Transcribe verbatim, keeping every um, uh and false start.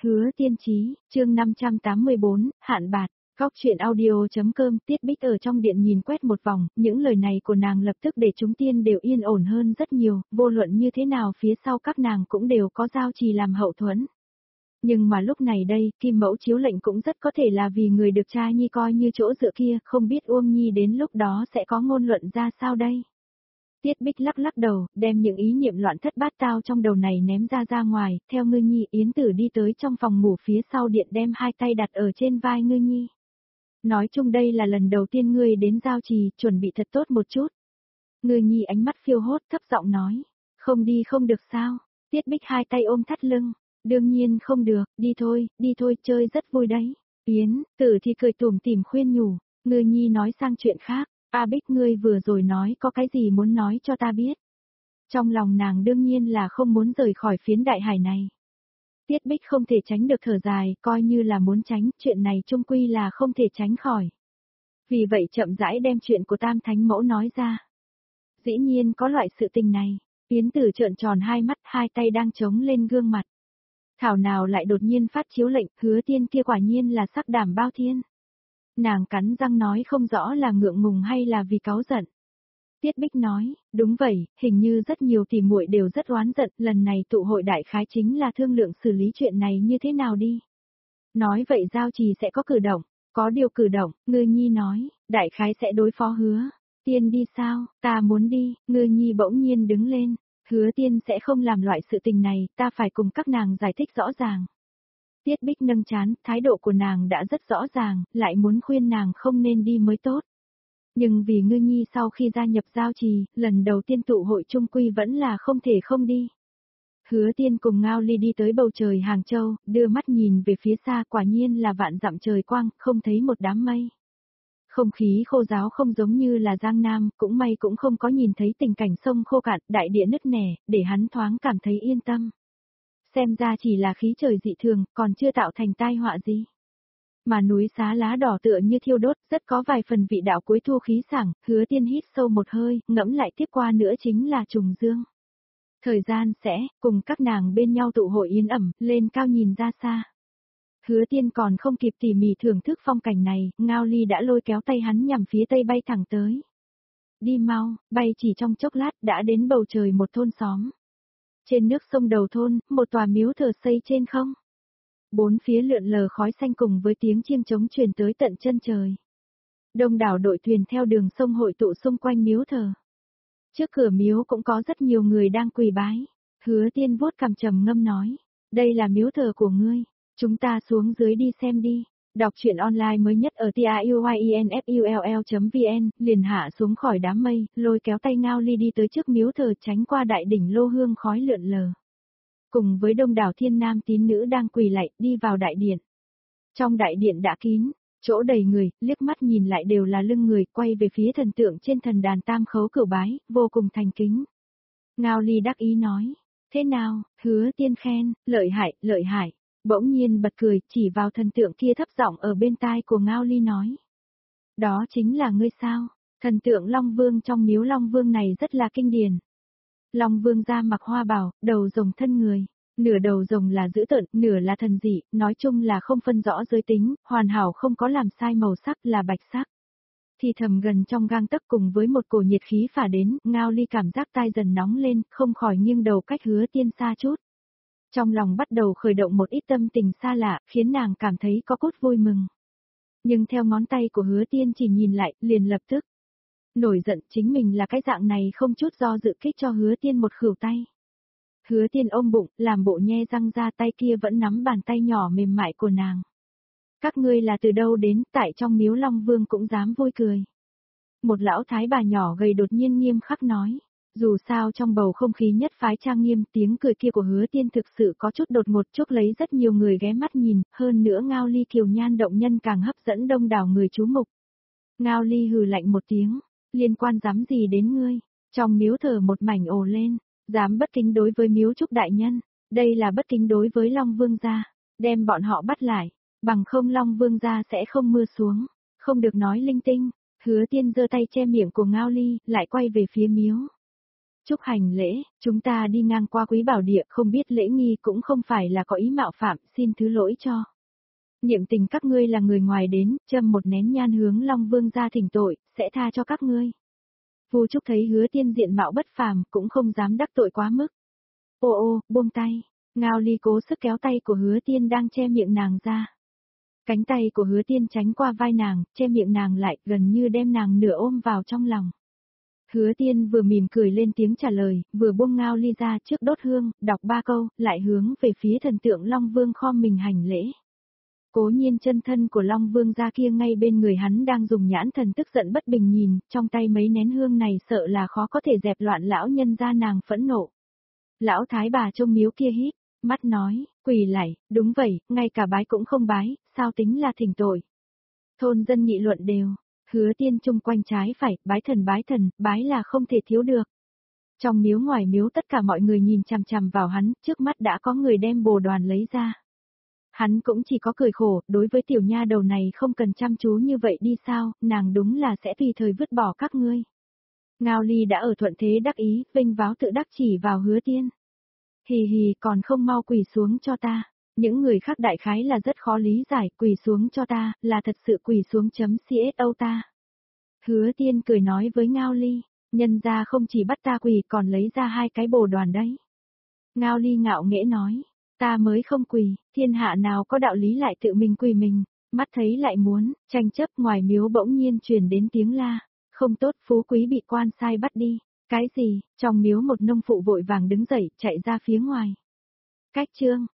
Hứa Tiên Chí, chương năm trăm tám mươi bốn, hạn bạc. Góc truyện audio.com. Tiết Bích ở trong điện nhìn quét một vòng, những lời này của nàng lập tức để chúng tiên đều yên ổn hơn rất nhiều, vô luận như thế nào phía sau các nàng cũng đều có giao trì làm hậu thuẫn. Nhưng mà lúc này đây, Kim Mẫu chiếu lệnh cũng rất có thể là vì người được cha nhi coi như chỗ dựa kia, không biết Uông Nhi đến lúc đó sẽ có ngôn luận ra sao đây. Tiết Bích lắc lắc đầu, đem những ý niệm loạn thất bát tao trong đầu này ném ra ra ngoài, theo Ngư Nhi. Yến Tử đi tới trong phòng ngủ phía sau điện đem hai tay đặt ở trên vai Ngư Nhi. Nói chung đây là lần đầu tiên ngươi đến giao trì, chuẩn bị thật tốt một chút. Ngư Nhi ánh mắt phiêu hốt thấp giọng nói, không đi không được sao. Tiết Bích hai tay ôm thắt lưng, đương nhiên không được, đi thôi, đi thôi, chơi rất vui đấy. Yến Tử thì cười tủm tỉm khuyên nhủ. Ngư Nhi nói sang chuyện khác. A Bích, ngươi vừa rồi nói có cái gì muốn nói cho ta biết. Trong lòng nàng đương nhiên là không muốn rời khỏi phiến đại hải này. Tiết Bích không thể tránh được thở dài, coi như là muốn tránh, chuyện này chung quy là không thể tránh khỏi. Vì vậy chậm rãi đem chuyện của Tam Thánh Mẫu nói ra. Dĩ nhiên có loại sự tình này. Yến Tử trợn tròn hai mắt, hai tay đang chống lên gương mặt. Thảo nào lại đột nhiên phát chiếu lệnh, Hứa Tiên kia quả nhiên là sắc đảm bao thiên. Nàng cắn răng nói không rõ là ngượng ngùng hay là vì cáu giận. Tiết Bích nói, đúng vậy, hình như rất nhiều tỷ muội đều rất oán giận, lần này tụ hội đại khái chính là thương lượng xử lý chuyện này như thế nào đi. Nói vậy giao trì sẽ có cử động, có điều cử động, Ngư Nhi nói, đại khái sẽ đối phó Hứa Tiên đi sao, ta muốn đi. Ngư Nhi bỗng nhiên đứng lên, Hứa Tiên sẽ không làm loại sự tình này, ta phải cùng các nàng giải thích rõ ràng. Tiết Bích nâng chán, thái độ của nàng đã rất rõ ràng, lại muốn khuyên nàng không nên đi mới tốt. Nhưng vì Ngư Nhi sau khi gia nhập giao trì, lần đầu tiên tụ hội chung quy vẫn là không thể không đi. Hứa Tiên cùng Ngao Ly đi tới bầu trời Hàng Châu, đưa mắt nhìn về phía xa, quả nhiên là vạn dặm trời quang, không thấy một đám mây. Không khí khô ráo không giống như là Giang Nam, cũng may cũng không có nhìn thấy tình cảnh sông khô cạn, đại địa nứt nẻ, để hắn thoáng cảm thấy yên tâm. Xem ra chỉ là khí trời dị thường, còn chưa tạo thành tai họa gì. Mà núi xá lá đỏ tựa như thiêu đốt, rất có vài phần vị đạo cuối thu khí sảng. Hứa Tiên hít sâu một hơi, ngẫm lại tiếp qua nữa chính là trùng dương. Thời gian sẽ, cùng các nàng bên nhau tụ hội yên ẩm, lên cao nhìn ra xa. Hứa Tiên còn không kịp tỉ mỉ thưởng thức phong cảnh này, Ngao Ly đã lôi kéo tay hắn nhằm phía tây bay thẳng tới. Đi mau, bay chỉ trong chốc lát đã đến bầu trời một thôn xóm. Trên nước sông đầu thôn, một tòa miếu thờ xây trên không. Bốn phía lượn lờ khói xanh cùng với tiếng chiêng trống truyền tới tận chân trời. Đông đảo đội thuyền theo đường sông hội tụ xung quanh miếu thờ. Trước cửa miếu cũng có rất nhiều người đang quỳ bái. Hứa Tiên vuốt cằm trầm ngâm nói, đây là miếu thờ của ngươi, chúng ta xuống dưới đi xem đi. Đọc truyện online mới nhất ở tiuyinfull chấm vn, liền hạ xuống khỏi đám mây, lôi kéo tay Ngao Ly đi tới trước miếu thờ tránh qua đại đỉnh lô hương khói lượn lờ. Cùng với đông đảo thiên nam tín nữ đang quỳ lạy, đi vào đại điện. Trong đại điện đã kín, chỗ đầy người, liếc mắt nhìn lại đều là lưng người, quay về phía thần tượng trên thần đàn tam khấu cửu bái, vô cùng thành kính. Ngao Ly đắc ý nói, thế nào, Hứa Tiên khen, lợi hại, lợi hại. Bỗng nhiên bật cười, chỉ vào thần tượng kia thấp giọng ở bên tai của Ngao Ly nói. Đó chính là ngươi sao, thần tượng Long Vương trong miếu Long Vương này rất là kinh điển. Long Vương da mặc hoa bào, đầu rồng thân người, nửa đầu rồng là dữ tợn, nửa là thần dị, nói chung là không phân rõ giới tính, hoàn hảo không có làm sai màu sắc là bạch sắc. Thì thầm gần trong gang tấc cùng với một cổ nhiệt khí phả đến, Ngao Ly cảm giác tai dần nóng lên, không khỏi nghiêng đầu cách Hứa Tiên xa chút. Trong lòng bắt đầu khởi động một ít tâm tình xa lạ, khiến nàng cảm thấy có cốt vui mừng. Nhưng theo ngón tay của Hứa Tiên chỉ nhìn lại, liền lập tức nổi giận, chính mình là cái dạng này không chút do dự kích cho Hứa Tiên một khửu tay. Hứa Tiên ôm bụng, làm bộ nhe răng ra, tay kia vẫn nắm bàn tay nhỏ mềm mại của nàng. Các ngươi là từ đâu đến, tại trong miếu Long Vương cũng dám vui cười. Một lão thái bà nhỏ gầy đột nhiên nghiêm khắc nói. Dù sao trong bầu không khí nhất phái trang nghiêm, tiếng cười kia của Hứa Tiên thực sự có chút đột ngột, chốc lấy rất nhiều người ghé mắt nhìn, hơn nữa Ngao Ly kiều nhan động nhân càng hấp dẫn đông đảo người chú mục. Ngao Ly hừ lạnh một tiếng, liên quan dám gì đến ngươi? Trong miếu thờ một mảnh ồ lên, dám bất kính đối với miếu trúc đại nhân, đây là bất kính đối với Long Vương gia, đem bọn họ bắt lại, bằng không Long Vương gia sẽ không mưa xuống, không được nói linh tinh. Hứa Tiên giơ tay che miệng của Ngao Ly, lại quay về phía miếu. Chúc hành lễ, chúng ta đi ngang qua Quý Bảo Địa, không biết lễ nghi cũng không phải là có ý mạo phạm, xin thứ lỗi cho. Niệm tình các ngươi là người ngoài đến, châm một nén nhang hướng Long Vương ra thỉnh tội, sẽ tha cho các ngươi. Vu Trúc thấy Hứa Tiên diện mạo bất phàm, cũng không dám đắc tội quá mức. Ô ô, buông tay. Ngao Ly cố sức kéo tay của Hứa Tiên đang che miệng nàng ra. Cánh tay của Hứa Tiên tránh qua vai nàng, che miệng nàng lại, gần như đem nàng nửa ôm vào trong lòng. Hứa Tiên vừa mỉm cười lên tiếng trả lời, vừa buông Ngao Ly ra trước đốt hương, đọc ba câu, lại hướng về phía thần tượng Long Vương khom mình hành lễ. Cố Nhiên chân thân của Long Vương gia kia ngay bên người hắn đang dùng nhãn thần tức giận bất bình nhìn, trong tay mấy nén hương này sợ là khó có thể dẹp loạn lão nhân gia nàng phẫn nộ. Lão thái bà trông miếu kia hít, mắt nói, quỳ lạy, đúng vậy, ngay cả bái cũng không bái, sao tính là thỉnh tội. Thôn dân nghị luận đều, Hứa Tiên chung quanh trái phải, bái thần bái thần, bái là không thể thiếu được. Trong miếu ngoài miếu tất cả mọi người nhìn chằm chằm vào hắn, trước mắt đã có người đem bồ đoàn lấy ra. Hắn cũng chỉ có cười khổ, đối với tiểu nha đầu này không cần chăm chú như vậy đi sao, nàng đúng là sẽ tùy thời vứt bỏ các ngươi. Ngao Ly đã ở thuận thế đắc ý, vinh váo tự đắc chỉ vào Hứa Tiên. Hì hì, còn không mau quỳ xuống cho ta. Những người khác đại khái là rất khó lý giải, quỳ xuống cho ta, là thật sự quỳ xuống chấm xô ta. Hứa Tiên cười nói với Ngao Ly, nhân ra không chỉ bắt ta quỳ còn lấy ra hai cái bồ đoàn đấy. Ngao Ly ngạo nghễ nói, ta mới không quỳ, thiên hạ nào có đạo lý lại tự mình quỳ mình, mắt thấy lại muốn, tranh chấp ngoài miếu bỗng nhiên truyền đến tiếng la, không tốt phú quý bị quan sai bắt đi, cái gì, trong miếu một nông phụ vội vàng đứng dậy chạy ra phía ngoài. Cách chương,